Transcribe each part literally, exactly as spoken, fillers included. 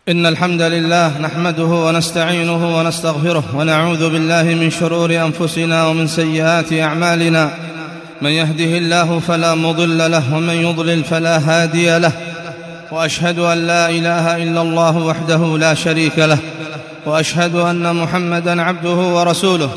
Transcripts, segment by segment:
إن الحمد لله نحمده ونستعينه ونستغفره ونعوذ بالله من شرور أنفسنا ومن سيئات أعمالنا. من يهده الله فلا مضل له ومن يضلل فلا هادي له، وأشهد أن لا إله إلا الله وحده لا شريك له، وأشهد أن محمدًا عبده ورسوله.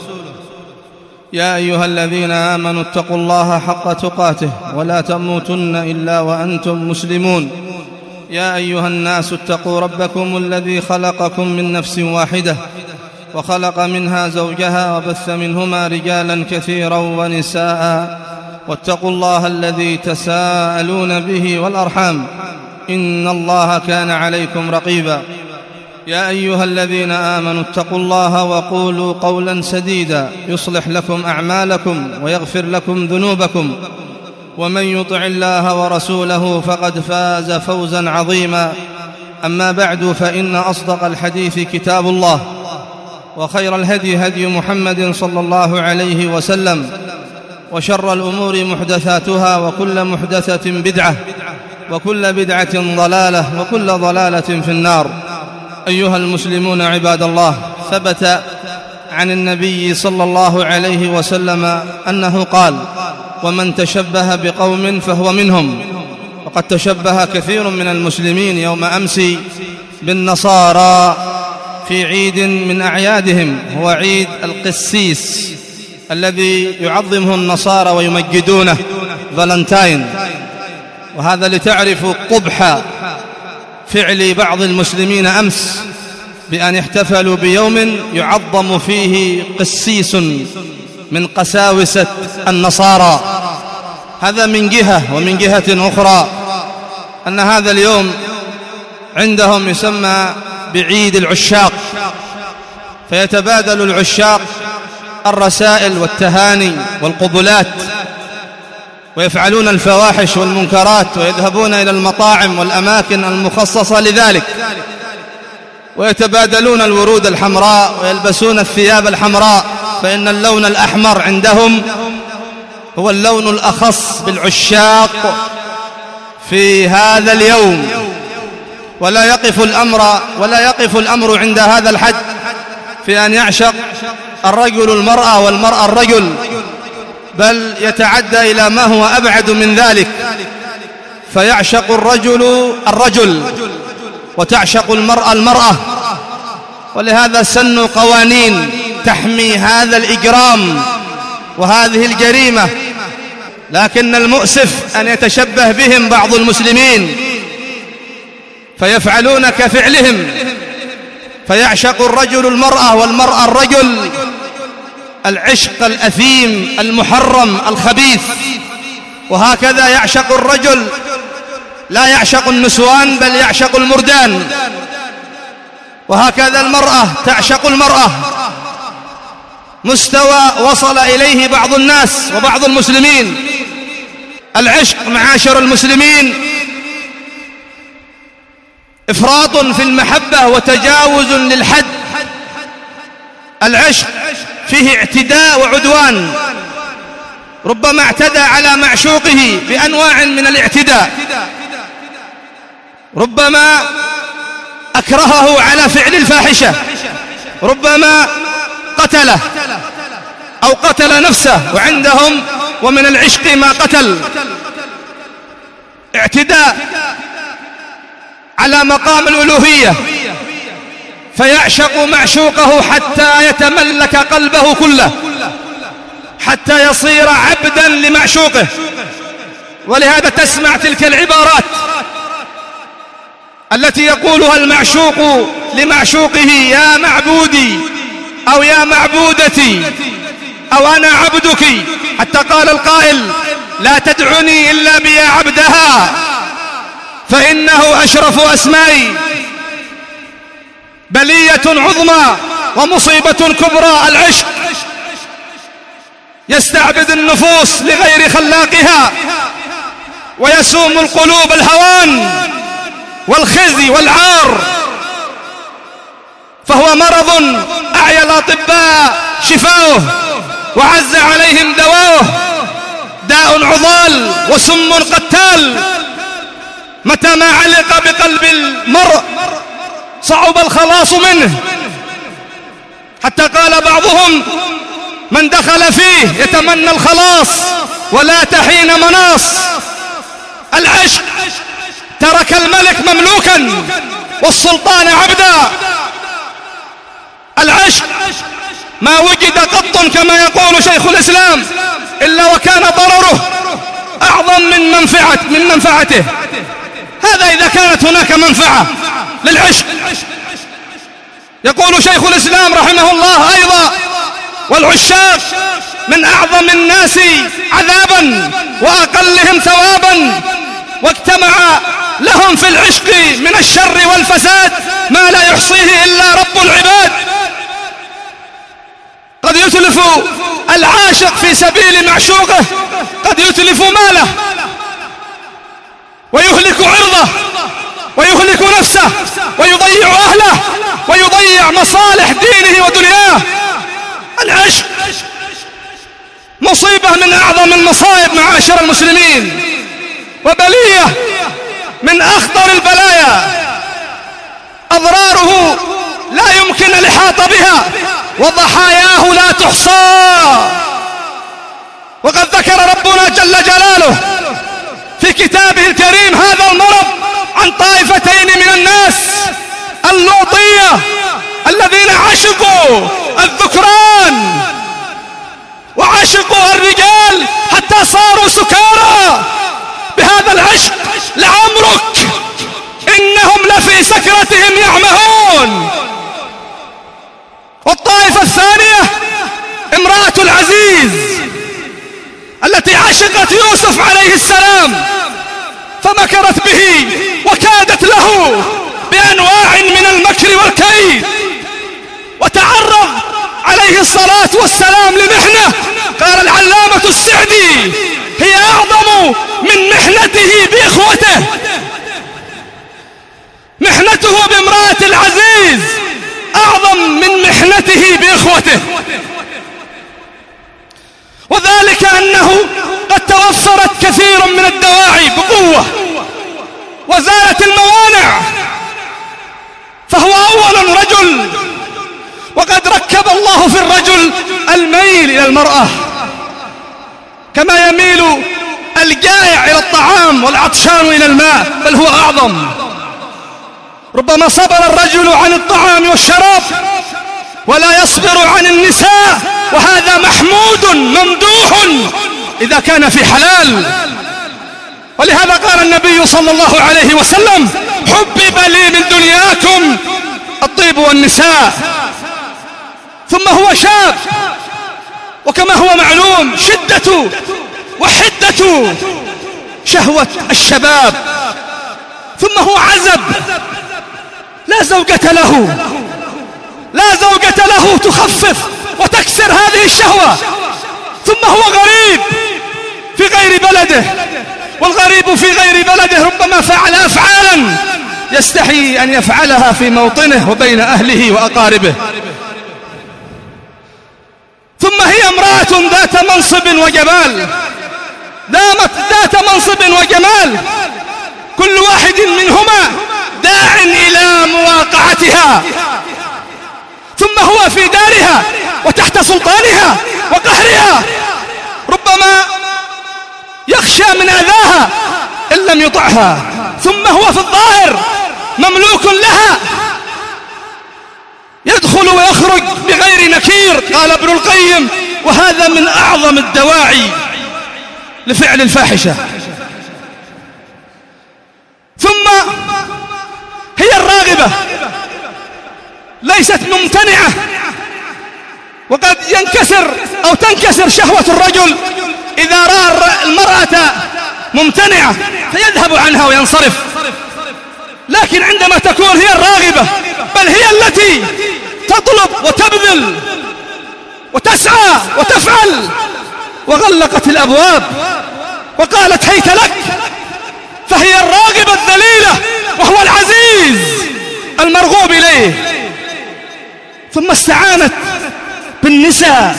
يا أيها الذين آمنوا اتقوا الله حق تقاته ولا تموتن إلا وأنتم مسلمون. يا أيها الناس اتقوا ربكم الذي خلقكم من نفس واحدة وخلق منها زوجها وبث منهما رجالا كثيرا ونساء، واتقوا الله الذي تساءلون به والأرحام إن الله كان عليكم رقيبا. يا أيها الذين آمنوا اتقوا الله وقولوا قولا سديدا يصلح لكم أعمالكم ويغفر لكم ذنوبكم، ومن يطع الله ورسوله فقد فاز فوزا عظيما. أما بعد، فإن أصدق الحديث كتاب الله، وخير الهدي هدي محمد صلى الله عليه وسلم، وشر الأمور محدثاتها، وكل محدثة بدعة، وكل بدعة ضلالة، وكل ضلالة في النار. أيها المسلمون عباد الله، ثبت عن النبي صلى الله عليه وسلم أنه قال: ومن تشبه بقوم فهو منهم. وقد تشبه كثير من المسلمين يوم أمس بالنصارى في عيد من أعيادهم، هو عيد القسيس الذي يعظمه النصارى ويمجدونه، فالنتاين. وهذا لتعرفوا قبح فعل بعض المسلمين أمس بأن احتفلوا بيوم يعظم فيه قسيس من قساوسة النصارى. هذا من جهة، ومن جهة أخرى أن هذا اليوم عندهم يسمى بعيد العشاق، فيتبادل العشاق الرسائل والتهاني والقبلات، ويفعلون الفواحش والمنكرات، ويذهبون إلى المطاعم والأماكن المخصصة لذلك، ويتبادلون الورود الحمراء، ويلبسون الثياب الحمراء، فإن اللون الأحمر عندهم هو اللون الأخص بالعشاق في هذا اليوم. ولا يقف الأمر ولا يقف الأمر عند هذا الحد في أن يعشق الرجل المرأة والمرأة الرجل، بل يتعدى إلى ما هو أبعد من ذلك، فيعشق الرجل الرجل وتعشق المرأة المرأة. ولهذا سنوا قوانين تحمي هذا الإجرام وهذه الجريمة، لكن المؤسف أن يتشبه بهم بعض المسلمين فيفعلون كفعلهم، فيعشق الرجل المرأة والمرأة الرجل، العشق الأثيم المحرم الخبيث. وهكذا يعشق الرجل، لا يعشق النسوان بل يعشق المردان، وهكذا المرأة تعشق المرأة، مستوى وصل إليه بعض الناس وبعض المسلمين. العشق معاشر المسلمين إفراط في المحبة وتجاوز للحد. العشق فيه اعتداء وعدوان، ربما اعتدى على معشوقه بأنواع من الاعتداء، ربما أكرهه على فعل الفاحشة، ربما قتله أو قتل نفسه، وعندهم ومن العشق ما قتل. اعتداء على مقام الألوهية، فيعشق معشوقه حتى يتملك قلبه كله، حتى يصير عبدا لمعشوقه. ولهذا تسمع تلك العبارات التي يقولها المعشوق لمعشوقه: يا معبودي، أو يا معبودتي، أو أنا عبدك، حتى قال القائل: لا تدعني إلا بيا عبدها فإنه أشرف أسمائي. بلية عظمى ومصيبة كبرى العشق، يستعبد النفوس لغير خلاقها، ويسوم القلوب الهوان والخزي والعار، فهو مرض أعيا الأطباء شفاؤه وعز عليهم دواؤه، داء عضال وسم قتال، متى ما علق بقلب المرء صعب الخلاص منه، حتى قال بعضهم من دخل فيه يتمنى الخلاص ولا تحين مناص. العشق ترك الملك مملوكا والسلطان عبدا. العشق ما وجد قط كما يقول شيخ الإسلام إلا وكان ضرره أعظم من منفعة من منفعته. هذا إذا كانت هناك منفعة للعشق. يقول شيخ الإسلام رحمه الله أيضا والعشاق من أعظم الناس عذابا وأقلهم ثوابا، واجتمع لهم في العشق من الشر والفساد ما لا يحصيه إلا رب العباد. قد يتلف العاشق في سبيل معشوقه، قد يتلف ماله ويهلك عرضه ويهلك نفسه ويضيع أهله ويضيع مصالح دينه ودنياه. العشق مصيبة من أعظم المصائب معاشر المسلمين، وبلية من أخطر البلايا، أضراره لا يمكن الإحاطة بها وضحاياه لا تحصى. وقد ذكر ربنا جل جلاله في كتابه الكريم هذا المرض عن طائفتين من الناس: اللوطية الذين عشقوا الذكران وعشقوا الرجال حتى صاروا سكارى بهذا العشق، لعمرك إنهم لفي سكرتهم يعمهون. والطائفة الثانية امرأة العزيز التي عشقت يوسف عليه السلام فمكرت به وكادت له بأنواع من المكر والكيد، وتعرض عليه الصلاة والسلام لمحنة قال العلامة السعدي هي أعظم من محنته بإخوته. محنته بامرأة العزيز أعظم من محنته بإخوته، وذلك أنه قد توفرت كثير من الدواعي بقوة وزالت الموانع، فهو أولا رجل، وقد ركب الله في الرجل الميل إلى المرأة كما يميل الجائع إلى الطعام والعطشان إلى الماء، بل هو أعظم. ربما صبر الرجل عن الطعام والشراب ولا يصبر عن النساء، وهذا محمود ممدوح إذا كان في حلال. ولهذا قال النبي صلى الله عليه وسلم: حبب لي من دنياكم الطيب والنساء. ثم هو شاب، وكما هو معلوم شدة وحدة شهوة الشباب. ثم هو عزب، لا زوجة له، لا زوجة له تخفف وتكسر هذه الشهوة. ثم هو غريب في غير بلده، والغريب في غير بلده ربما فعل أفعالا يستحي أن يفعلها في موطنه وبين أهله وأقاربه. ثم هي امرأة ذات منصب وجمال، دامت ذات منصب وجمال، كل واحد منهما داع إلى مواقعتها. ثم هو في دارها وتحت سلطانها وقهرها، ربما يخشى من أذاها إن لم يطعها. ثم هو في الظاهر مملوك لها، يدخل ويخرج بغير نكير. قال ابن القيم: وهذا من أعظم الدواعي لفعل الفاحشة. ثم هي الراغبة، ليست ممتنعة، وقد ينكسر أو تنكسر شهوة الرجل إذا رأى المرأة ممتنعة فيذهب عنها وينصرف، لكن عندما تكون هي الراغبة بل هي التي تطلب وتبذل وتسعى وتفعل، وغلقت الأبواب وقالت هيت لك، فهي الراغبة الذليلة وهو العزيز المرغوب إليه. ثم استعانت بالنساء،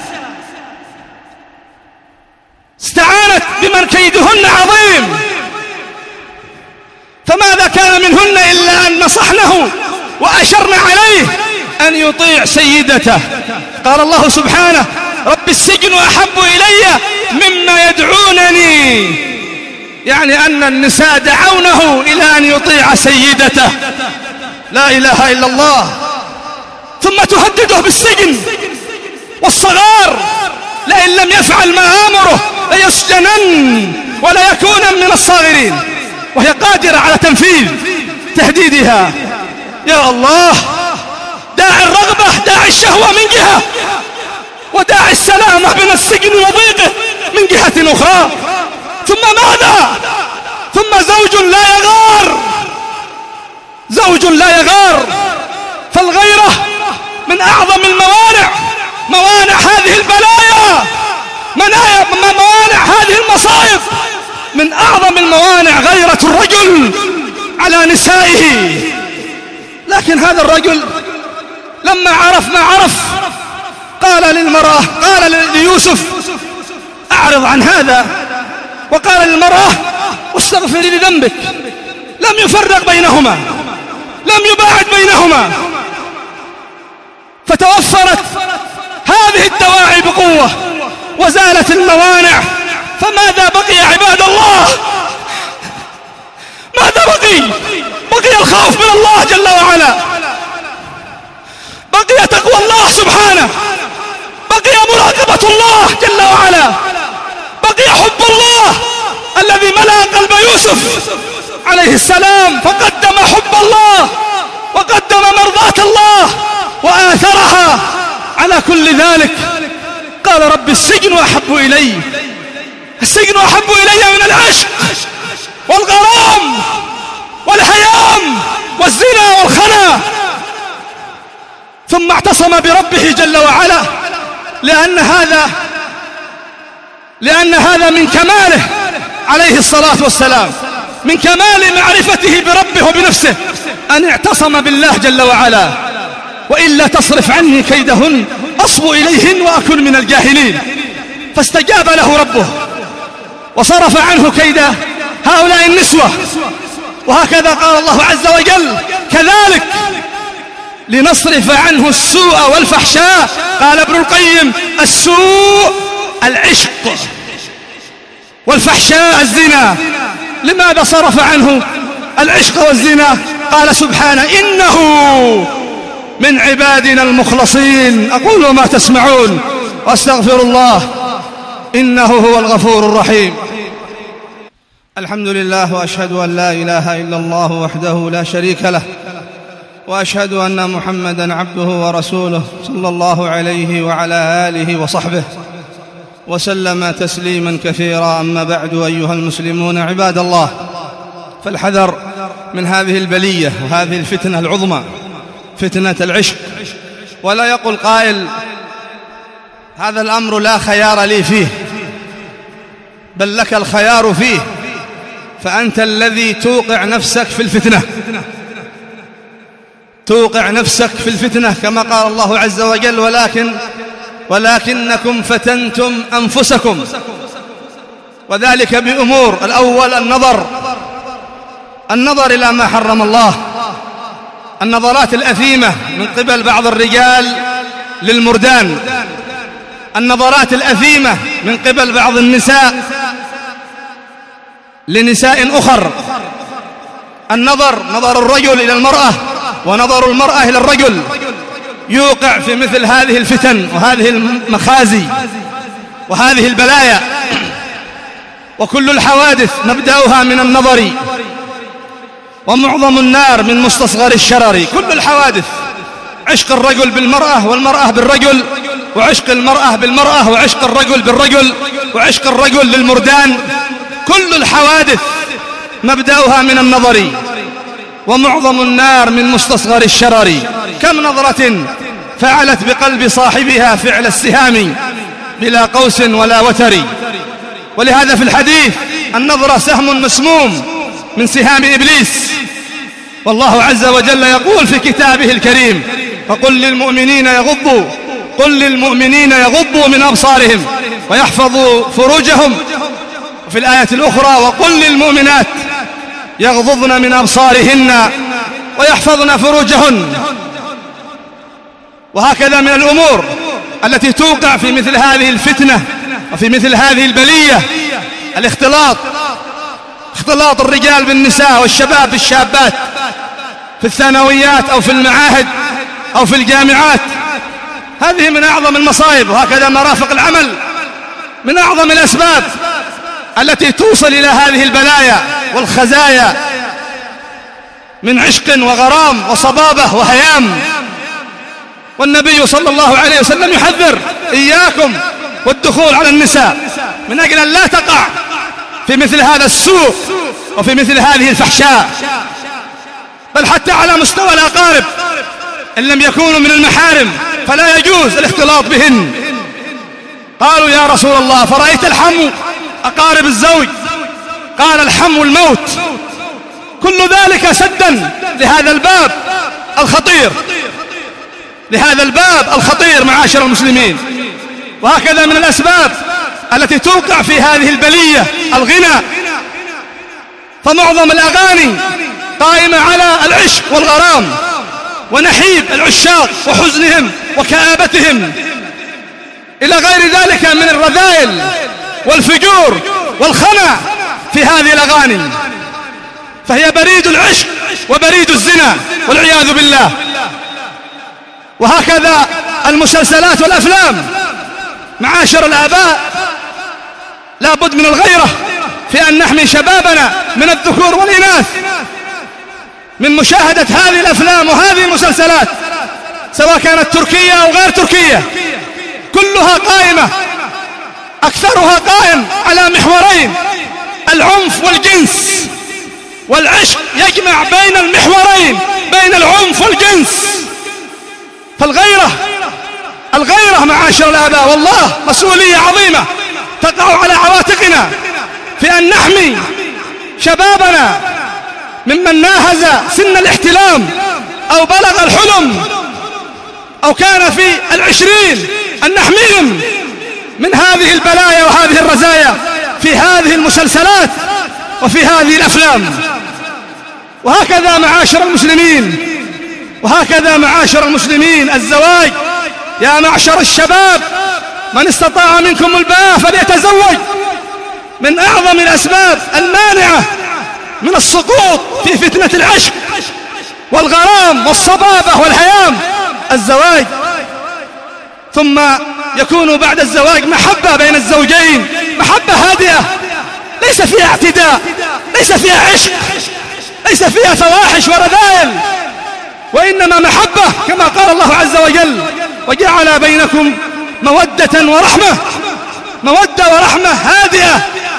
استعانت بمن كيدهن عظيم، فماذا كان منهن إلا أن نصحنه وأشرنا عليه أن يطيع سيدته. قال الله سبحانه: رب السجن أحب إلي مما يدعونني، يعني أن النساء دعونه إلى أن يطيع سيدته. لا إله إلا الله. ثم تهدده بالسجن والصغار، لئن لم يفعل ما آمره ليسجنن ولا يكون من الصاغرين، وهي قادرة على تنفيذ تهديدها. يا الله، داعي الرغبة داعي الشهوة من جهة، وداعي السلامة من السجن وضيقه من جهة أخرى. ثم ماذا؟ ثم زوج لا يغار، زوج لا يغار. فالغيرة من أعظم الموانع، موانع هذه البلايا، موانع هذه المصائب. من أعظم الموانع غيرة الرجل على نسائه. لكن هذا الرجل لما عرف ما عرف قال للمرأة، قال ليوسف: أعرض عن هذا. وقال للمرأة: واستغفري لذنبك. لم يفرق بينهما، لم يباعد بينهما، فتوفرت هذه الدواعي بقوة وزالت الموانع. فماذا بقي يا عباد الله؟ ماذا بقي؟ بقي الخوف من الله جل وعلا، بقي تقوى الله سبحانه، بقي مراقبة الله جل وعلا، بقي حب الله الذي ملأ قلب يوسف عليه السلام، فقدم حب الله وقدم مرضاة الله وآثرها على كل ذلك. قال: رب السجن أحب إلي، السجن أحب إلي من العشق والغرام والهيام والزنا والخنا. ثم اعتصم بربه جل وعلا، لأن هذا لأن هذا من كماله عليه الصلاة والسلام، من كمال معرفته بربه وبنفسه، أن اعتصم بالله جل وعلا. وإلا تصرف عني كيدهن أصب إليهن وأكن من الجاهلين. فاستجاب له ربه وصرف عنه كيد هؤلاء النسوة. وهكذا قال الله عز وجل: كذلك لنصرف عنه السوء والفحشاء. قال ابن القيم: السوء العشق، والفحشاء الزنا. لماذا صرف عنه العشق والزنا؟ قال سبحانه: إنه من عبادنا المخلصين. أقول ما تسمعون وأستغفر الله، إنه هو الغفور الرحيم. الحمد لله، وأشهد أن لا إله إلا الله وحده لا شريك له، وأشهد أن محمدًا عبده ورسوله صلى الله عليه وعلى آله وصحبه وسلم تسليمًا كثيرا. أما بعد، أيها المسلمون عباد الله، فالحذر من هذه البلية وهذه الفتنة العظمى، فتنة العشق. ولا يقول قائل: هذا الأمر لا خيار لي فيه، بل لك الخيار فيه، فأنت الذي توقع نفسك في الفتنة، توقع نفسك في الفتنة، كما قال الله عز وجل: ولكن ولكنكم فتنتم أنفسكم. وذلك بأمور: الأول النظر، النظر إلى ما حرم الله، النظرات الأثيمة من قبل بعض الرجال للمردان، النظرات الأثيمة من قبل بعض النساء لنساء أخر، النظر، نظر الرجل إلى المرأة ونظر المرأة إلى الرجل، يوقع في مثل هذه الفتن وهذه المخازي وهذه البلايا. وكل الحوادث مبدأها من النظر، ومعظم النار من مستصغر الشرر. كل الحوادث، عشق الرجل بالمرأة والمرأة بالرجل، وعشق المرأة بالمرأة، وعشق الرجل بالرجل، وعشق الرجل للمردان، كل الحوادث مبدأها من النظر، ومعظم النار من مستصغر الشرر. كم نظرة فعلت بقلب صاحبها فعل السهام بلا قوس ولا وتر. ولهذا في الحديث: النظرة سهم مسموم من سهام إبليس. والله عز وجل يقول في كتابه الكريم: فقل للمؤمنين يغضوا قل للمؤمنين يغضوا من أبصارهم ويحفظوا فروجهم. وفي الآية الأخرى: وقل للمؤمنات يغضضن من أبصارهن ويحفظن فروجهن. وهكذا من الأمور التي توقع في مثل هذه الفتنة وفي مثل هذه البلية الاختلاط، اختلاط الرجال بالنساء والشباب بالشابات في الثانويات أو في المعاهد أو في الجامعات. هذه من أعظم المصائب. وهكذا مرافق العمل من أعظم الأسباب التي توصل إلى هذه البلايا والخزايا من عشق وغرام وصبابة وهيام. والنبي صلى الله عليه وسلم يحذر إياكم والدخول على النساء من أجل أن لا تقع في مثل هذا السوء وفي مثل هذه الفحشاء، بل حتى على مستوى الأقارب إن لم يكونوا من المحارم فلا يجوز الاختلاط بهن. قالوا يا رسول الله فرأيت الحم أقارب الزوج؟ قال الحم الموت. كل ذلك سدا لهذا الباب الخطير، لهذا الباب الخطير معاشر المسلمين. وهكذا من الأسباب التي توقع في هذه البلية الغنى، فمعظم الأغاني قائمة على العشق والغرام ونحيب العشاق وحزنهم وكآبتهم إلى غير ذلك من الرذائل والفجور والخنا في هذه الأغاني، فهي بريد العشق وبريد الزنا والعياذ بالله. وهكذا المسلسلات والأفلام معاشر الآباء، لا بد من الغيرة في أن نحمي شبابنا من الذكور والإناث من مشاهدة هذه الأفلام وهذه المسلسلات، سواء كانت تركية أو غير تركية، كلها قائمة، أكثرها قائم على محورين: العنف والجنس. والعشق يجمع بين المحورين، بين العنف والجنس. فالغيرة الغيرة معاشر الآباء والله مسؤولية عظيمة تقع على عواتقنا في أن نحمي شبابنا ممن ناهز سن الاحتلام أو بلغ الحلم أو كان في العشرين، أن نحميهم من هذه البلايا وهذه الرزايا في هذه المسلسلات وفي هذه الأفلام. وهكذا معاشر المسلمين وهكذا معاشر المسلمين الزواج. يا معشر الشباب من استطاع منكم الباء فليتزوج. من أعظم الأسباب المانعة من السقوط في فتنة العشق والغرام والصبابة والهيام الزواج. ثم يكون بعد الزواج محبة بين الزوجين، محبة هادئة ليس فيها اعتداء، ليس فيها عشق، ليس فيها فواحش ورذائل، وإنما محبة كما قال الله عز وجل: وجعل بينكم مودة ورحمة. مودة ورحمة هادئة.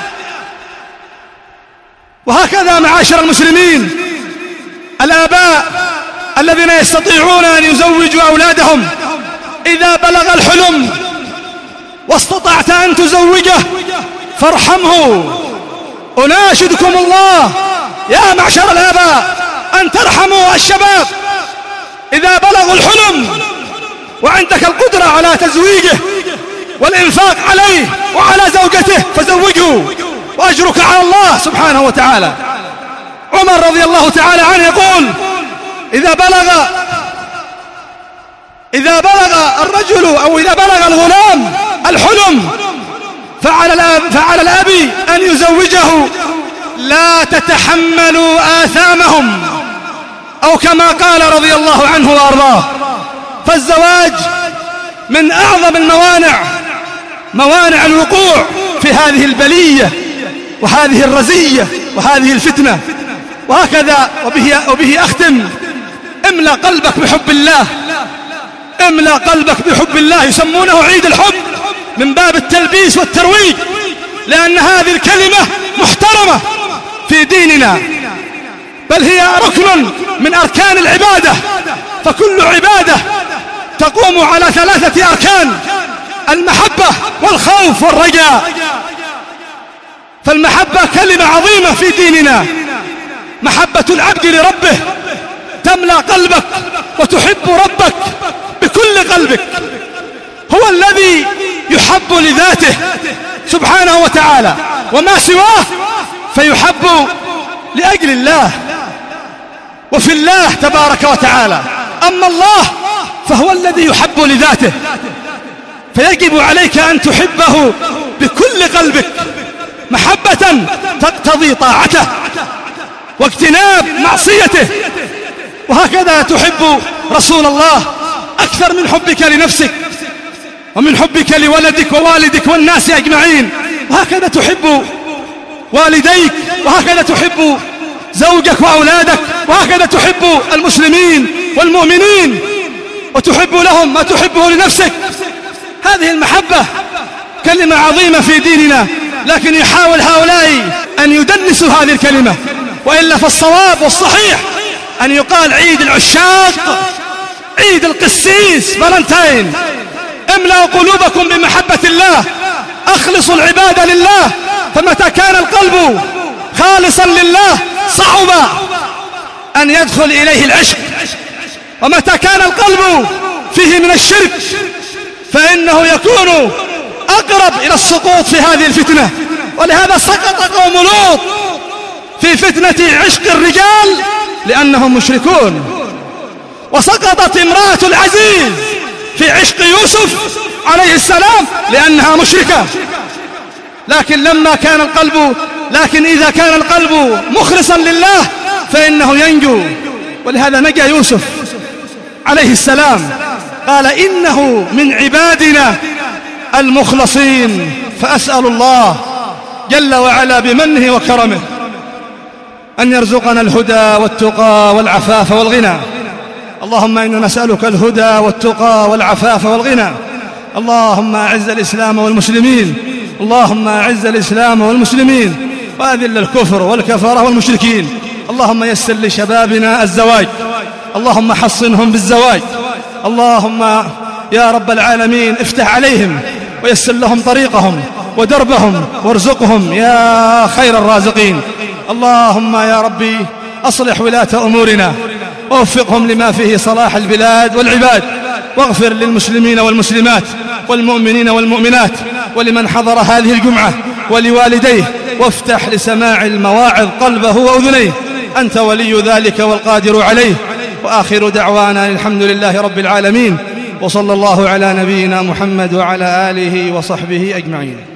وهكذا معاشر المسلمين الآباء الذين يستطيعون أن يزوجوا أولادهم إذا بلغ الحلم واستطعت أن تزوجه فارحمه. أناشدكم الله يا معشر الآباء أن ترحموا الشباب إذا بلغوا الحلم وعندك القدرة على تزويجه والإنفاق عليه وعلى زوجته فزوجه، وأجرك على الله سبحانه وتعالى. عمر رضي الله تعالى عنه يقول: إذا بلغ إذا بلغ الرجل أو إذا بلغ الغلام الحلم فعلى الأب, فعلى الأب أن يزوجه لا تتحملوا آثامهم، أو كما قال رضي الله عنه وأرضاه. فالزواج من أعظم الموانع، موانع الوقوع في هذه البلية وهذه الرزية وهذه الفتنة. وهكذا وبه, وبه أختم: املأ قلبك بحب الله، املأ قلبك بحب الله. يسمونه عيد الحب من باب التلبيس والترويج، لأن هذه الكلمة محترمة في ديننا، بل هي ركن من أركان العبادة. فكل عبادة تقوم على ثلاثة أركان: المحبة والخوف والرجاء. فالمحبة كلمة عظيمة في ديننا، محبة العبد لربه، تملأ قلبك وتحب ربك بكل قلبك. هو الذي يحب لذاته سبحانه وتعالى، وما سواه فيحب لأجل الله. وفي الله تبارك وتعالى. أما الله فهو الذي يحب لذاته، فيجب عليك أن تحبه بكل قلبك محبة تقتضي طاعته واجتناب معصيته. وهكذا تحب رسول الله أكثر من حبك لنفسك ومن حبك لولدك ووالدك والناس أجمعين. وهكذا تحب والديك، وهكذا تحب زوجك وأولادك، وهكذا تحب المسلمين والمؤمنين وتحب لهم ما تحبه لنفسك. هذه المحبة كلمة عظيمة في ديننا، لكن يحاول هؤلاء أن يدنسوا هذه الكلمة، وإلا فالصواب والصحيح أن يقال عيد العشاق، عيد القسيس فالنتين. املأوا قلوبكم بمحبة الله، أخلصوا العبادة لله، فمتى كان القلب خالصا لله صعب أن يدخل إليه العشق، ومتى كان القلب فيه من الشرك فإنه يكون أقرب إلى السقوط في هذه الفتنة. ولهذا سقط قوم لوط في فتنة عشق الرجال لأنهم مشركون، وسقطت امرأة العزيز في عشق يوسف عليه السلام لأنها مشركة. لكن لما كان القلب لكن إذا كان القلب مخلصا لله فإنه ينجو. ولهذا نجا يوسف عليه السلام، قال إنه من عبادنا المخلصين. فأسأل الله جل وعلا بمنه وكرمه أن يرزقنا الهدى والتقى والعفاف والغنى. اللهم إنا نسألك الهدى والتقى والعفاف والغنى. اللهم أعز الإسلام والمسلمين، اللهم أعز الإسلام والمسلمين، وأذل الكفر والكفرة والمشركين. اللهم يسر لشبابنا الزواج، اللهم حصنهم بالزواج. اللهم يا رب العالمين افتح عليهم ويسر لهم طريقهم ودربهم وارزقهم يا خير الرازقين. اللهم يا ربي أصلح ولاة أمورنا ووفقهم لما فيه صلاح البلاد والعباد، واغفر للمسلمين والمسلمات والمؤمنين والمؤمنات ولمن حضر هذه الجمعة ولوالديه، وافتح لسماع المواعظ قلبه وأذنيه، أنت ولي ذلك والقادر عليه. وآخر دعوانا الحمد لله رب العالمين، وصلى الله على نبينا محمد وعلى آله وصحبه أجمعين.